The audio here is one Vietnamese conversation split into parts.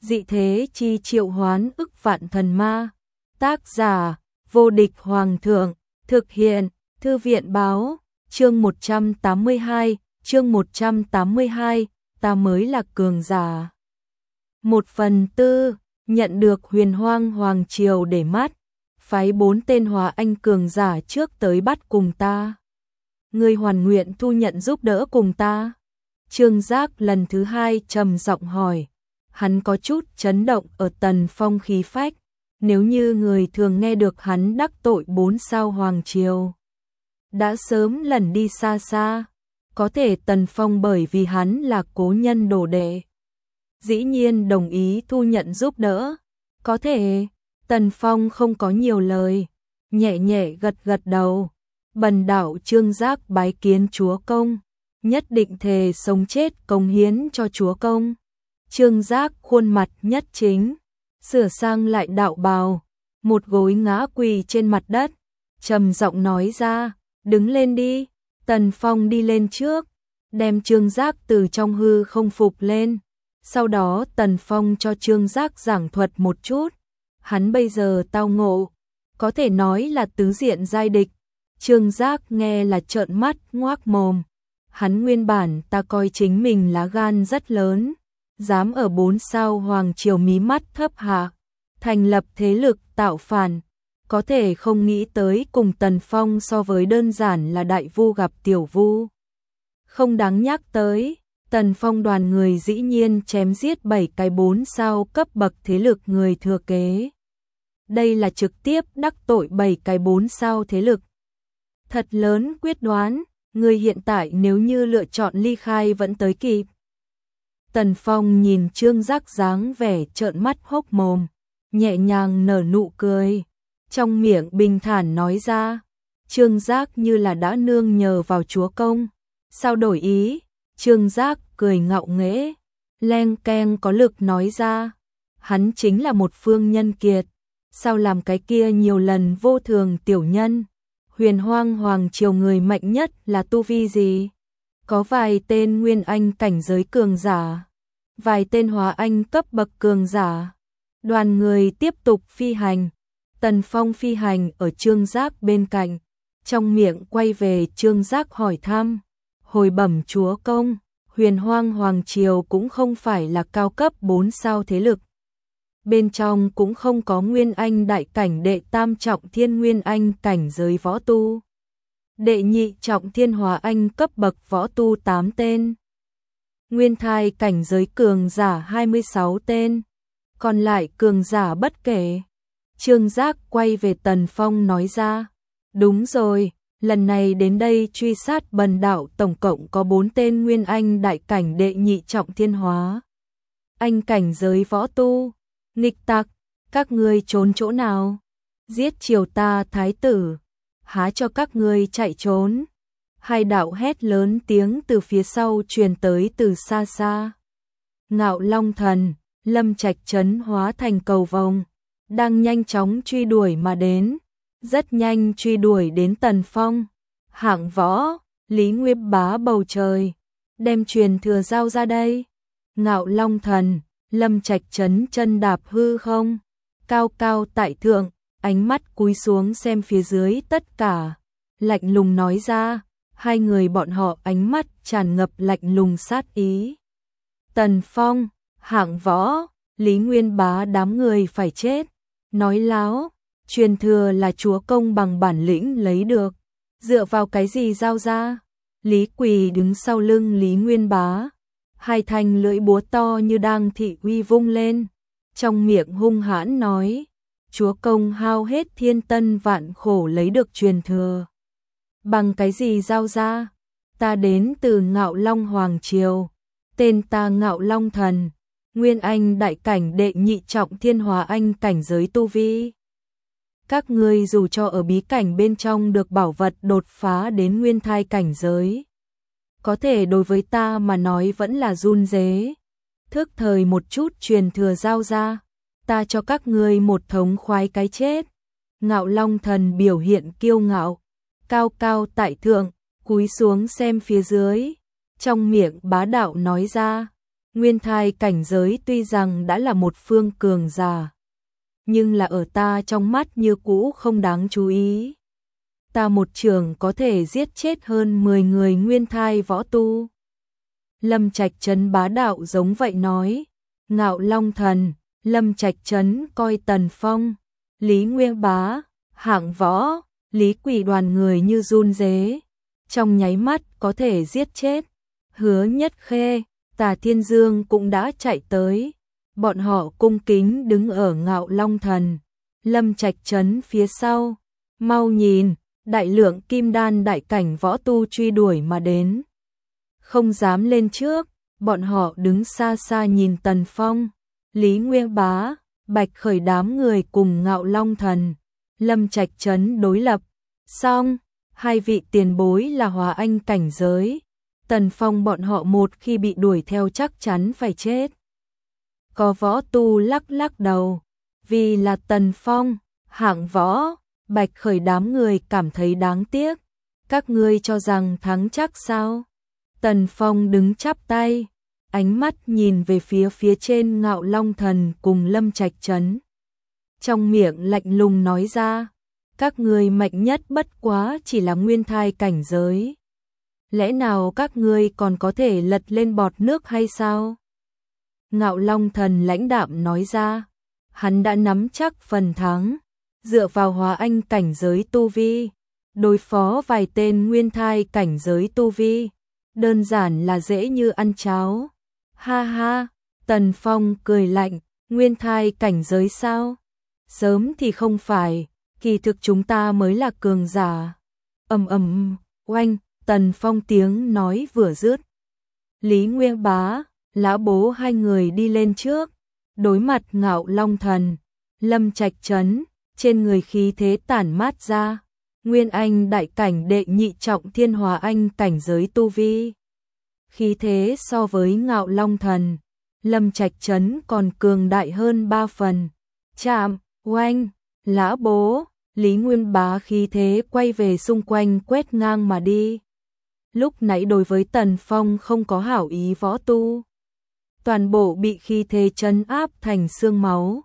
dị thế chi triệu hoán ức vạn thần ma. Tác giả, vô địch hoàng thượng, thực hiện, thư viện báo, chương 182, ta mới là cường giả. 1/4, nhận được Huyền Hoang Hoàng Triều để mắt, phái 4 tên Hóa Anh cường giả trước tới bắt cùng ta. Ngươi hoàn nguyện thu nhận giúp đỡ cùng ta? Trương Giác lần thứ 2 trầm giọng hỏi, hắn có chút chấn động ở Tần Phong khí phách, nếu như người thường nghe được hắn đắc tội 4 sao Hoàng Triều, đã sớm lẩn đi xa xa, có thể Tần Phong bởi vì hắn là cố nhân đồ đệ, dĩ nhiên đồng ý thu nhận giúp đỡ, có thể. Tần Phong không có nhiều lời, nhẹ nhẹ gật gật đầu. Bần đạo Trương Giác bái kiến chúa công, nhất định thề sống chết cống hiến cho chúa công. Trương Giác khuôn mặt nhất chính, sửa sang lại đạo bào, một gối ngã quỳ trên mặt đất, trầm giọng nói ra, đứng lên đi. Tần Phong đi lên trước, đem Trương Giác từ trong hư không phục lên. Sau đó Tần Phong cho Trương Giác giảng thuật một chút. Hắn bây giờ tao ngộ, có thể nói là tứ diện giai địch. Trương Giác nghe là trợn mắt ngoác mồm. Hắn nguyên bản ta coi chính mình lá gan rất lớn, dám ở 4 sao Hoàng Triều mí mắt thấp hạ, thành lập thế lực tạo phản. Có thể không nghĩ tới cùng Tần Phong so với đơn giản là đại vu gặp tiểu vu. Không đáng nhắc tới, Tần Phong đoàn người dĩ nhiên chém giết 7 cái 4 sao cấp bậc thế lực người thừa kế. Đây là trực tiếp đắc tội 7 cái 4 sao thế lực. Thật lớn quyết đoán, người hiện tại nếu như lựa chọn ly khai vẫn tới kịp. Tần Phong nhìn Trương Giác dáng vẻ trợn mắt hốc mồm, nhẹ nhàng nở nụ cười, trong miệng bình thản nói ra. Trương Giác như là đã nương nhờ vào chúa công, sao đổi ý? Trương Giác cười ngạo nghễ, leng keng có lực nói ra, hắn chính là một phương nhân kiệt, sao làm cái kia nhiều lần vô thường tiểu nhân. Huyền Hoang Hoàng Triều người mạnh nhất là tu vi gì? Có vài tên Nguyên Anh cảnh giới cường giả, vài tên Hóa Anh cấp bậc cường giả. Đoàn người tiếp tục phi hành. Tần Phong phi hành ở Trương Giác bên cạnh, trong miệng quay về Trương Giác hỏi thăm, hồi bẩm chúa công, Huyền Hoang Hoàng Triều cũng không phải là cao cấp 4 sao thế lực. Bên trong cũng không có Nguyên Anh đại cảnh đệ tam trọng thiên Nguyên Anh cảnh giới võ tu, đệ nhị trọng thiên Hóa Anh cấp bậc võ tu 8 tên, Nguyên Thai cảnh giới cường giả 26 tên, còn lại cường giả bất kể. Trương Giác quay về Tần Phong nói ra, đúng rồi, lần này đến đây truy sát bần đạo tổng cộng có 4 tên Nguyên Anh đại cảnh đệ nhị trọng thiên Hóa Anh cảnh giới võ tu. Nghịch tặc, các ngươi trốn chỗ nào? Giết triều ta thái tử, há cho các ngươi chạy trốn. Hai đạo hét lớn tiếng từ phía sau truyền tới từ xa xa. Ngạo Long Thần, Lâm Trạch Trấn hóa thành cầu vồng, đang nhanh chóng truy đuổi mà đến, rất nhanh truy đuổi đến Tần Phong. Hạng võ, Lý Nguyên Bá bầu trời, đem truyền thừa giao ra đây. Ngạo Long Thần, Lâm Trạch Trấn chân đạp hư không, cao cao tại thượng, ánh mắt cúi xuống xem phía dưới tất cả, lạnh lùng nói ra, hai người bọn họ ánh mắt tràn ngập lạnh lùng sát ý. Tần Phong, Hạng võ, Lý Nguyên Bá đám người phải chết, nói láo, truyền thừa là chúa công bằng bản lĩnh lấy được, dựa vào cái gì giao ra? Lý Quỳ đứng sau lưng Lý Nguyên Bá, hai thanh lưỡi búa to như đang thị uy vung lên, trong miệng hung hãn nói, chúa công hao hết thiên tân vạn khổ lấy được truyền thừa, bằng cái gì giao ra? Ta đến từ Ngạo Long Hoàng Triều, tên ta Ngạo Long Thần, Nguyên Anh đại cảnh đệ nhị trọng thiên Hóa Anh cảnh giới tu vi. Các ngươi dù cho ở bí cảnh bên trong được bảo vật đột phá đến Nguyên Thai cảnh giới, có thể đối với ta mà nói vẫn là run rế. Thức thời một chút truyền thừa giao ra, ta cho các ngươi một thống khoái cái chết. Ngạo Long Thần biểu hiện kiêu ngạo, cao cao tại thượng, cúi xuống xem phía dưới, trong miệng bá đạo nói ra, Nguyên thai cảnh giới tuy rằng đã là một phương cường giả, nhưng là ở ta trong mắt như cũ không đáng chú ý. Ta một trường có thể giết chết hơn 10 người nguyên thai võ tu. Lâm Trạch Trấn bá đạo giống vậy nói. Ngạo Long Thần, Lâm Trạch Trấn coi Tần Phong, Lý Nguyên Bá, hạng võ, Lý Quỷ đoàn người như run rế, trong nháy mắt có thể giết chết. Hứa Nhất Khê, Tà Thiên Dương cũng đã chạy tới, bọn họ cung kính đứng ở Ngạo Long Thần, Lâm Trạch Trấn phía sau, mau nhìn, đại lượng kim đan đại cảnh võ tu truy đuổi mà đến. Không dám lên trước, bọn họ đứng xa xa nhìn Tần Phong, Lý Nguyên Bá, Bạch Khởi đám người cùng Ngạo Long Thần, Lâm Trạch Trấn đối lập. Xong, hai vị tiền bối là Hóa Anh cảnh giới, Tần Phong bọn họ một khi bị đuổi theo chắc chắn phải chết. Có võ tu lắc lắc đầu, vì là Tần Phong, hạng võ, Bạch Khởi đám người cảm thấy đáng tiếc. Các ngươi cho rằng thắng chắc sao? Tần Phong đứng chắp tay, ánh mắt nhìn về phía trên Ngạo Long Thần cùng Lâm Trạch Trấn. Trong miệng lạnh lùng nói ra, các ngươi mạnh nhất bất quá chỉ là nguyên thai cảnh giới. Lẽ nào các ngươi còn có thể lật lên bọt nước hay sao? Ngạo Long Thần lãnh đạm nói ra, hắn đã nắm chắc phần thắng, dựa vào Hóa Anh cảnh giới tu vi, đối phó vài tên nguyên thai cảnh giới tu vi, đơn giản là dễ như ăn cháo. Ha ha, Tần Phong cười lạnh, nguyên thai cảnh giới sao? Sớm thì không phải, kỳ thực chúng ta mới là cường giả. Oanh, Tần Phong tiếng nói vừa dứt. Lý Nguyên Bá, Lã Bố hai người đi lên trước, đối mặt Ngạo Long Thần, Lâm Trạch Trấn, trên người khí thế tản mát ra, Nguyên Anh đại cảnh đệ nhị trọng Thiên Hóa Anh cảnh giới tu vi. Khí thế so với Ngạo Long Thần, Lâm Trạch Trấn còn cường đại hơn 3 phần. Chạm, oanh, Lã Bố, Lý Nguyên Bá khí thế quay về xung quanh quét ngang mà đi. Lúc nãy đối với Tần Phong không có hảo ý võ tu, toàn bộ bị khí thế trấn áp thành xương máu.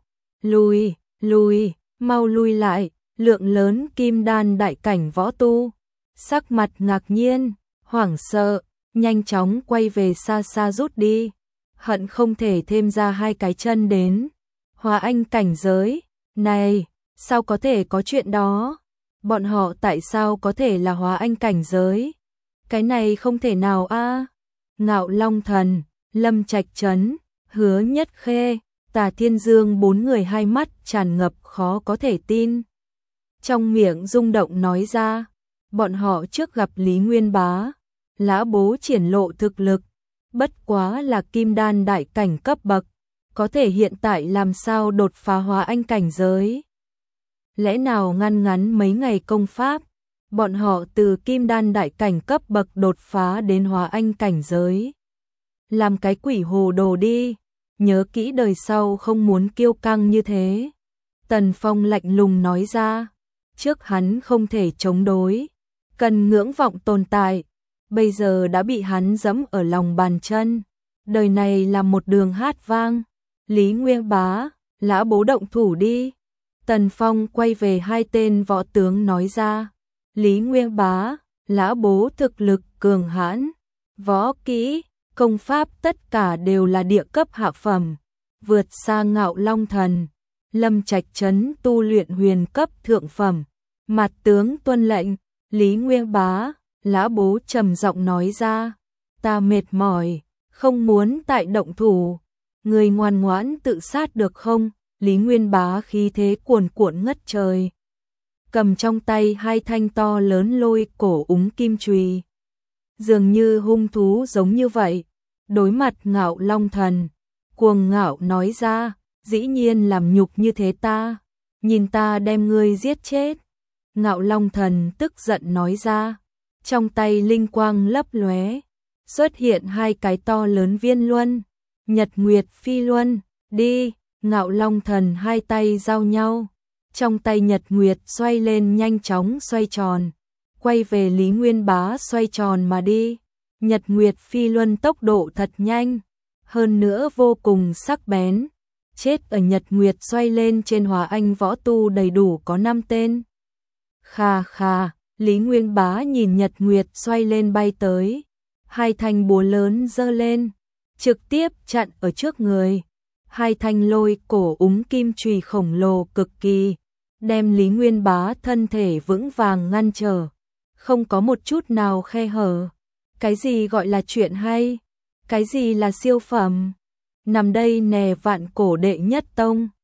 Lùi, mau lui lại, lượng lớn kim đan đại cảnh võ tu, sắc mặt ngạc nhiên, hoảng sợ, nhanh chóng quay về xa xa rút đi, hận không thể thêm ra hai cái chân đến. Hóa Anh cảnh giới, này, sao có thể có chuyện đó? Bọn họ tại sao có thể là Hóa Anh cảnh giới? Cái này không thể nào a. Ngạo Long Thần, Lâm Trạch Trấn, Hứa Nhất Khê, Tà Thiên Dương bốn người hai mắt tràn ngập khó có thể tin. Trong miệng rung động nói ra, bọn họ trước gặp Lý Nguyên Bá, Lã Bố triển lộ thực lực, bất quá là kim đan đại cảnh cấp bậc, có thể hiện tại làm sao đột phá Hóa Anh cảnh giới? Lẽ nào ngắn mấy ngày công pháp, bọn họ từ kim đan đại cảnh cấp bậc đột phá đến Hóa Anh cảnh giới? Làm cái quỷ hồ đồ đi, nhớ kỹ đời sau không muốn kiêu căng như thế. Tần Phong lạnh lùng nói ra, trước hắn không thể chống đối, cần ngưỡng vọng tồn tại, bây giờ đã bị hắn dẫm ở lòng bàn chân, đời này là một đường hát vang. Lý Nguyên Bá, Lã Bố động thủ đi. Tần Phong quay về hai tên võ tướng nói ra, Lý Nguyên Bá, Lã Bố thực lực cường hãn, võ kỹ, công pháp tất cả đều là địa cấp hạ phẩm, vượt xa Ngạo Long Thần. Lâm Trạch Trấn tu luyện huyền cấp thượng phẩm. Mặt tướng tuân lệnh. Lý Nguyên Bá, Lã Bố trầm giọng nói ra, ta mệt mỏi, không muốn tại động thủ, người ngoan ngoãn tự sát được không? Lý Nguyên Bá khí thế cuồn cuộn ngất trời, cầm trong tay hai thanh to lớn lôi cổ úng kim chùy, dường như hung thú giống như vậy. Đối mặt Ngạo Long Thần, cuồng ngạo nói ra, dĩ nhiên làm nhục như thế ta, nhìn ta đem ngươi giết chết. Ngạo Long Thần tức giận nói ra, trong tay linh quang lấp lóe, xuất hiện hai cái to lớn viên luân, Nhật Nguyệt Phi Luân, đi. Ngạo Long Thần hai tay giao nhau, trong tay Nhật Nguyệt xoay lên nhanh chóng xoay tròn, quay về Lý Nguyên Bá xoay tròn mà đi. Nhật Nguyệt Phi Luân tốc độ thật nhanh, hơn nữa vô cùng sắc bén. Chết ở Nhật Nguyệt xoay lên trên Hòa Anh võ tu đầy đủ có 5 tên. Khà khà, Lý Nguyên Bá nhìn Nhật Nguyệt xoay lên bay tới. Hai thanh búa lớn giơ lên, trực tiếp chặn ở trước người. Hai thanh lôi cổ úng kim chùy khổng lồ cực kỳ, đem Lý Nguyên Bá thân thể vững vàng ngăn trở. Không có một chút nào khe hở. Cái gì gọi là chuyện hay? Cái gì là siêu phẩm? Nằm đây nè vạn cổ đệ nhất tông.